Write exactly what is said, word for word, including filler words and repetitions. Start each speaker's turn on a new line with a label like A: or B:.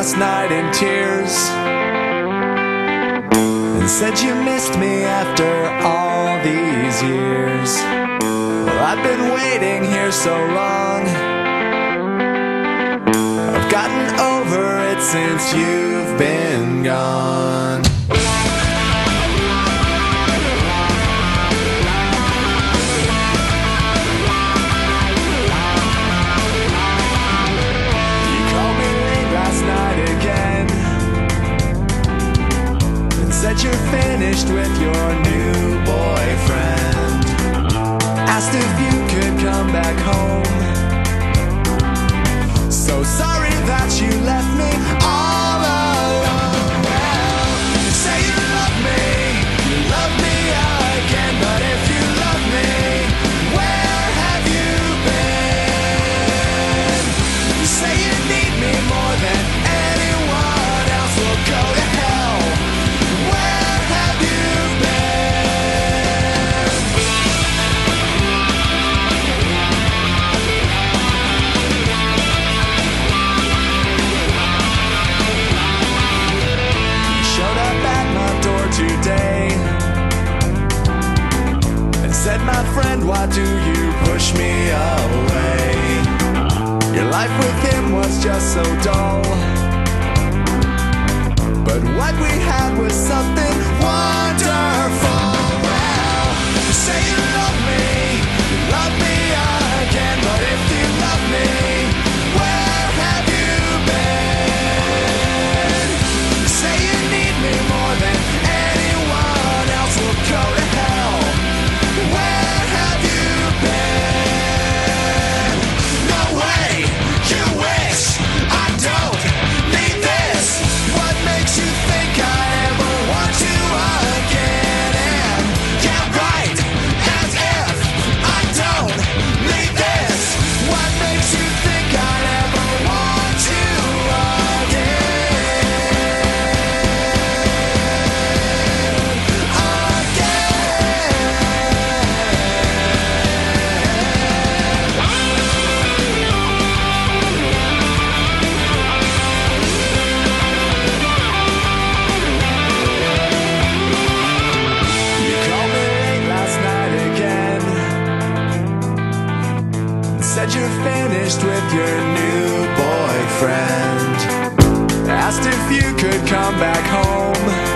A: last night in tears and said you missed me after all these years. Well, I've been waiting here so long, I've gotten over it since you've been gone. Said you're finished with your new boyfriend, asked if you could come back home. So sorry that you left me all alone. Well, you say you love me, you love me again, but if you love me, where have you been? You say you need me more than anyone else. Will go to hell. Said, my friend, why do you push me away? Your life with him was just so dull, but what we had was something wonderful. Well, you say you love me, you love me again, but if you love me, where have you been? You say you need me more than anyone else. Will go to hell. Where have you been? No way, you wish I don't need this. What makes you think I ever want you again? And yeah, right, as if I don't need this. What makes you think I ever want you Said you're finished with your new boyfriend, asked if you could come back home.